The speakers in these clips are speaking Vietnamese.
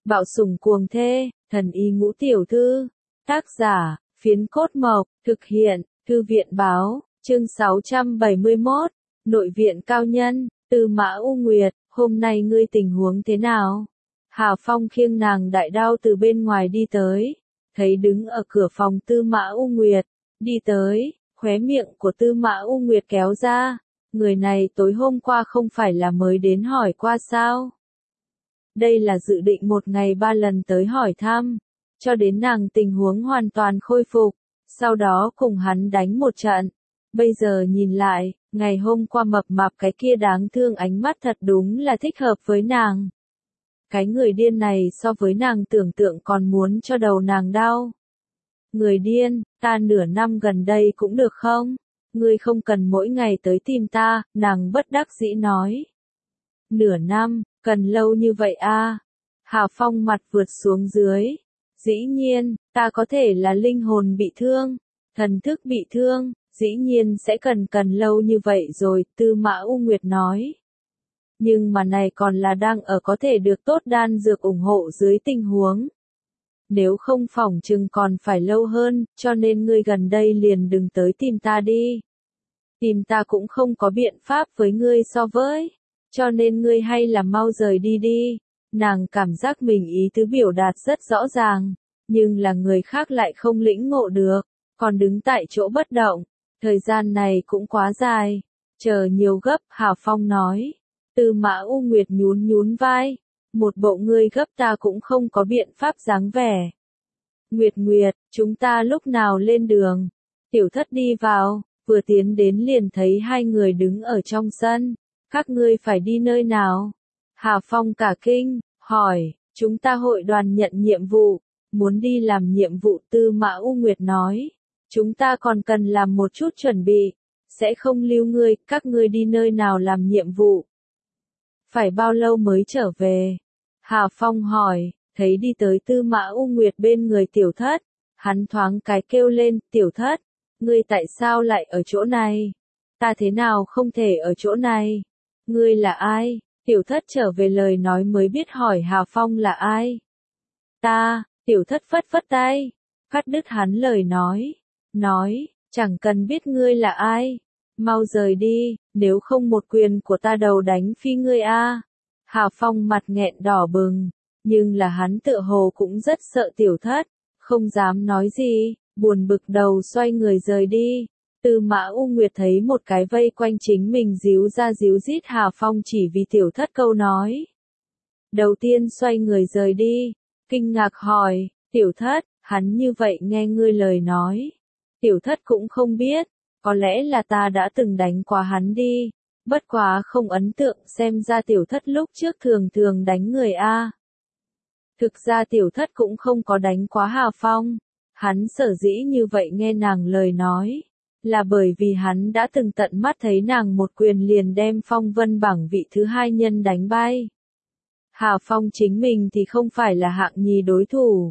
Bạo sủng cuồng thê, thần y ngũ tiểu thư. Tác giả, Phiến Cốt Mộc, thực hiện, Thư viện báo, chương 671, Nội viện cao nhân, Tư Mã U Nguyệt, hôm nay ngươi tình huống thế nào? Hà Phong khiêng nàng đại đao từ bên ngoài đi tới, thấy đứng ở cửa phòng Tư Mã U Nguyệt, đi tới, khóe miệng của Tư Mã U Nguyệt kéo ra, người này tối hôm qua không phải là mới đến hỏi qua sao? Đây là dự định một ngày 3 lần tới hỏi thăm, cho đến nàng tình huống hoàn toàn khôi phục, sau đó cùng hắn đánh một trận. Bây giờ nhìn lại, ngày hôm qua mập mạp cái kia đáng thương ánh mắt thật đúng là thích hợp với nàng. Cái người điên này so với nàng tưởng tượng còn muốn cho đầu nàng đau. Người điên, ta nửa năm gần đây cũng được không? Ngươi không cần mỗi ngày tới tìm ta, nàng bất đắc dĩ nói. Nửa năm, cần lâu như vậy à? Hà Phong mặt vượt xuống dưới. Dĩ nhiên, ta có thể là linh hồn bị thương, thần thức bị thương, dĩ nhiên sẽ cần lâu như vậy rồi, Tư Mã U Nguyệt nói. Nhưng mà này còn là đang ở có thể được tốt đan dược ủng hộ dưới tình huống. Nếu không phỏng chừng còn phải lâu hơn, cho nên ngươi gần đây liền đừng tới tìm ta đi. Tìm ta cũng không có biện pháp với ngươi so với, cho nên ngươi hay là mau rời đi đi. Nàng cảm giác mình ý tứ biểu đạt rất rõ ràng, nhưng là người khác lại không lĩnh ngộ được, còn đứng tại chỗ bất động. Thời gian này cũng quá dài, chờ nhiều gấp, Hà Phong nói. Tư Mã U Nguyệt nhún vai, một bộ ngươi gấp ta cũng không có biện pháp dáng vẻ. Nguyệt, chúng ta lúc nào lên đường? Tiểu Thất đi vào, vừa tiến đến liền thấy hai người đứng ở trong sân. Các ngươi phải đi nơi nào? Hà Phong cả kinh, hỏi, chúng ta hội đoàn nhận nhiệm vụ, muốn đi làm nhiệm vụ. Tư Mã U Nguyệt nói, chúng ta còn cần làm một chút chuẩn bị, sẽ không lưu ngươi, các ngươi đi nơi nào làm nhiệm vụ? Phải bao lâu mới trở về? Hà Phong hỏi, thấy đi tới Tư Mã U Nguyệt bên người Tiểu Thất, hắn thoáng cái kêu lên, Tiểu Thất, ngươi tại sao lại ở chỗ này? Ta thế nào không thể ở chỗ này? Ngươi là ai? Tiểu Thất trở về lời nói mới biết hỏi Hà Phong là ai. Ta, Tiểu Thất phất tay, cắt đứt hắn lời nói, chẳng cần biết ngươi là ai, mau rời đi, nếu không một quyền của ta đầu đánh phi ngươi a. Hà Phong mặt nghẹn đỏ bừng, nhưng là hắn tựa hồ cũng rất sợ Tiểu Thất, không dám nói gì, buồn bực đầu xoay người rời đi. Tư Mã U Nguyệt thấy một cái vây quanh chính mình díu ra díu dít Hà Phong chỉ vì Tiểu Thất câu nói. Đầu tiên xoay người rời đi, kinh ngạc hỏi, Tiểu Thất, hắn như vậy nghe ngươi lời nói. Tiểu Thất cũng không biết, có lẽ là ta đã từng đánh qua hắn đi, bất quá không ấn tượng, xem ra Tiểu Thất lúc trước thường đánh người a. Thực ra Tiểu Thất cũng không có đánh quá Hà Phong, hắn sở dĩ như vậy nghe nàng lời nói, là bởi vì hắn đã từng tận mắt thấy nàng một quyền liền đem phong vân bảng vị thứ 2 nhân đánh bay. Hà Phong chính mình thì không phải là hạng nhì đối thủ.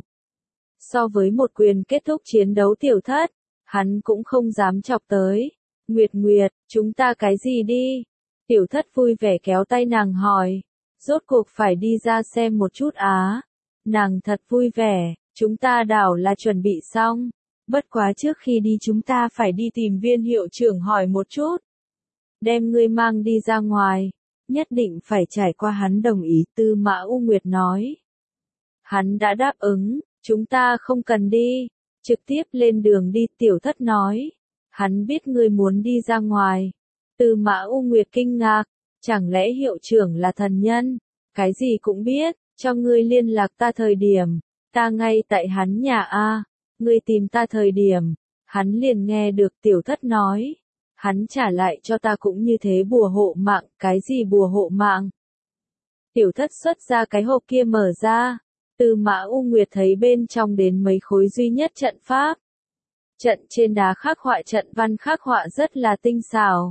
So với một quyền kết thúc chiến đấu Tiểu Thất, hắn cũng không dám chọc tới. Nguyệt, chúng ta cái gì đi? Tiểu Thất vui vẻ kéo tay nàng hỏi, rốt cuộc phải đi ra xem một chút á. Nàng thật vui vẻ, chúng ta đảo là chuẩn bị xong. Bất quá trước khi đi chúng ta phải đi tìm Viên hiệu trưởng hỏi một chút. Đem ngươi mang đi ra ngoài, nhất định phải trải qua hắn đồng ý, Tư Mã U Nguyệt nói. Hắn đã đáp ứng, chúng ta không cần đi, trực tiếp lên đường đi, Tiểu Thất nói. Hắn biết ngươi muốn đi ra ngoài. Tư Mã U Nguyệt kinh ngạc, chẳng lẽ hiệu trưởng là thần nhân, cái gì cũng biết, cho ngươi liên lạc ta thời điểm, ta ngay tại hắn nhà a. Ngươi tìm ta thời điểm, hắn liền nghe được Tiểu Thất nói. Hắn trả lại cho ta cũng như thế bùa hộ mạng, cái gì bùa hộ mạng? Tiểu Thất xuất ra cái hộp kia mở ra. Tư Mã U Nguyệt thấy bên trong đến mấy khối duy nhất trận pháp. Trận trên đá khắc họa trận văn khắc họa rất là tinh xảo.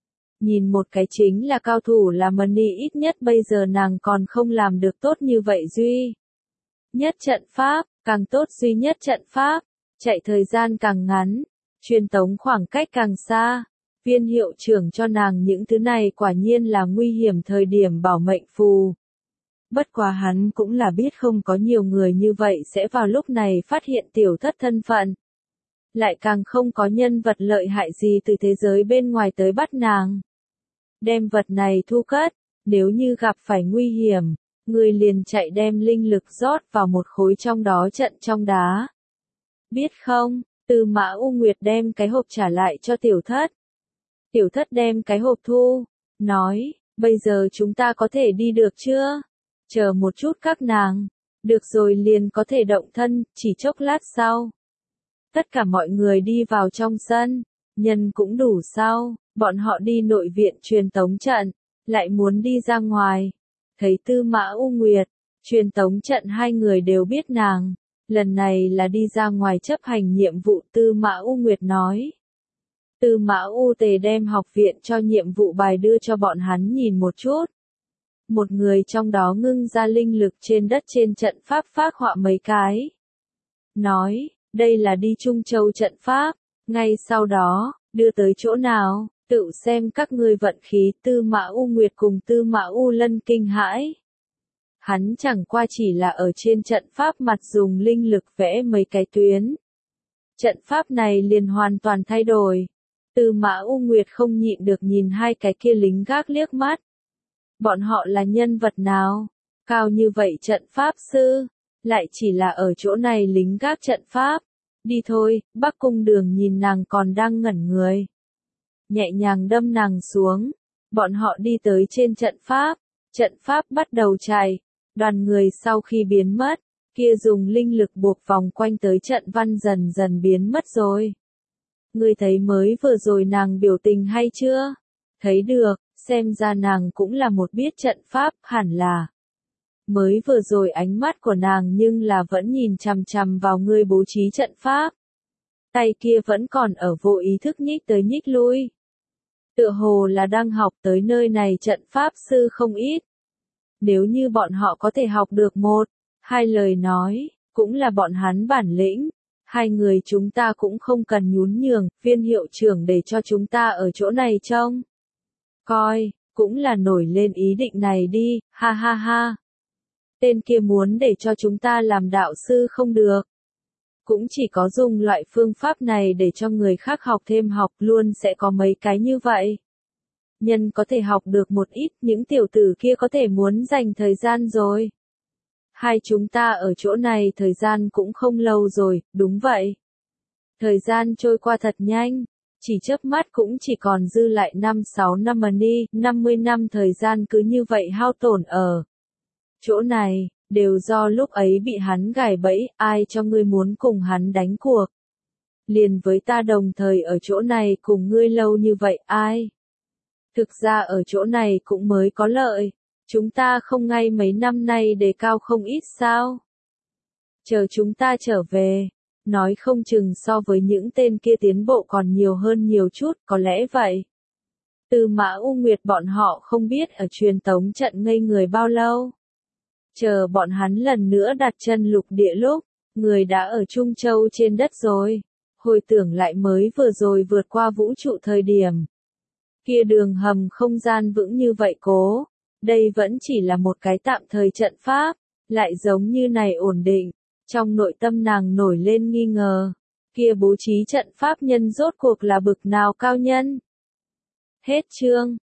Nhìn một cái chính là cao thủ là Mani, ít nhất bây giờ nàng còn không làm được tốt như vậy duy nhất trận pháp, càng tốt duy nhất trận pháp, chạy thời gian càng ngắn, truyền tống khoảng cách càng xa. Viên hiệu trưởng cho nàng những thứ này quả nhiên là nguy hiểm thời điểm bảo mệnh phù. Bất quá hắn cũng là biết không có nhiều người như vậy sẽ vào lúc này phát hiện tiểu thất thân phận. Lại càng không có nhân vật lợi hại gì từ thế giới bên ngoài tới bắt nàng. Đem vật này thu cất, nếu như gặp phải nguy hiểm, người liền chạy đem linh lực rót vào một khối trong đó trận trong đá. Biết không, Tư Mã U Nguyệt đem cái hộp trả lại cho tiểu thất. Tiểu thất đem cái hộp thu, nói, bây giờ chúng ta có thể đi được chưa? Chờ một chút các nàng, được rồi liền có thể động thân, chỉ chốc lát sau. Tất cả mọi người đi vào trong sân, nhân cũng đủ sau, bọn họ đi nội viện truyền tống trận, lại muốn đi ra ngoài. Thấy Tư Mã U Nguyệt, truyền tống trận hai người đều biết nàng, lần này là đi ra ngoài chấp hành nhiệm vụ. Tư Mã U Nguyệt nói. Tư Mã U Tề đem học viện cho nhiệm vụ bài đưa cho bọn hắn nhìn một chút. Một người trong đó ngưng ra linh lực trên đất trên trận pháp phác họa mấy cái. Nói, đây là đi Trung Châu trận pháp, ngay sau đó, đưa tới chỗ nào, tự xem các ngươi vận khí. Tư Mã U Nguyệt cùng Tư Mã U Lân kinh hãi. Hắn chẳng qua chỉ là ở trên trận pháp mặt dùng linh lực vẽ mấy cái tuyến. Trận pháp này liền hoàn toàn thay đổi. Tư Mã U Nguyệt không nhịn được nhìn hai cái kia lính gác liếc mắt. Bọn họ là nhân vật nào? Cao như vậy trận pháp sư, lại chỉ là ở chỗ này lính gác trận pháp. Đi thôi, Bắc Cung Đường nhìn nàng còn đang ngẩn người. Nhẹ nhàng đâm nàng xuống. Bọn họ đi tới trên trận pháp bắt đầu chạy. Đoàn người sau khi biến mất, kia dùng linh lực buộc vòng quanh tới trận văn dần dần biến mất rồi. Ngươi thấy mới vừa rồi nàng biểu tình hay chưa? Thấy được, xem ra nàng cũng là một biết trận pháp, hẳn là. Mới vừa rồi ánh mắt của nàng nhưng là vẫn nhìn chằm chằm vào ngươi bố trí trận pháp. Tay kia vẫn còn ở vô ý thức nhích tới nhích lui. Tựa hồ là đang học tới nơi này trận pháp sư không ít. Nếu như bọn họ có thể học được một, hai lời nói, cũng là bọn hắn bản lĩnh. Hai người chúng ta cũng không cần nhún nhường, Viên hiệu trưởng để cho chúng ta ở chỗ này trông. Coi, cũng là nổi lên ý định này đi, ha ha ha. Tên kia muốn để cho chúng ta làm đạo sư không được. Cũng chỉ có dùng loại phương pháp này để cho người khác học thêm học luôn sẽ có mấy cái như vậy. Nhân có thể học được một ít, những tiểu tử kia có thể muốn dành thời gian rồi. Hai chúng ta ở chỗ này thời gian cũng không lâu rồi, đúng vậy. Thời gian trôi qua thật nhanh, chỉ chớp mắt cũng chỉ còn dư lại 5-6 năm mà đi, 50 năm thời gian cứ như vậy hao tổn ở chỗ này, đều do lúc ấy bị hắn gài bẫy, ai cho ngươi muốn cùng hắn đánh cuộc. Liền với ta đồng thời ở chỗ này cùng ngươi lâu như vậy, ai? Thực ra ở chỗ này cũng mới có lợi, chúng ta không ngay mấy năm nay đề cao không ít sao? Chờ chúng ta trở về, nói không chừng so với những tên kia tiến bộ còn nhiều hơn nhiều chút, có lẽ vậy. Tư Mã U Nguyệt bọn họ không biết ở truyền tống trận ngây người bao lâu. Chờ bọn hắn lần nữa đặt chân lục địa lúc, người đã ở Trung Châu trên đất rồi. Hồi tưởng lại mới vừa rồi vượt qua vũ trụ thời điểm. Kia đường hầm không gian vững như vậy cố. Đây vẫn chỉ là một cái tạm thời trận pháp, lại giống như này ổn định. Trong nội tâm nàng nổi lên nghi ngờ. Kia bố trí trận pháp nhân rốt cuộc là bực nào cao nhân? Hết chương.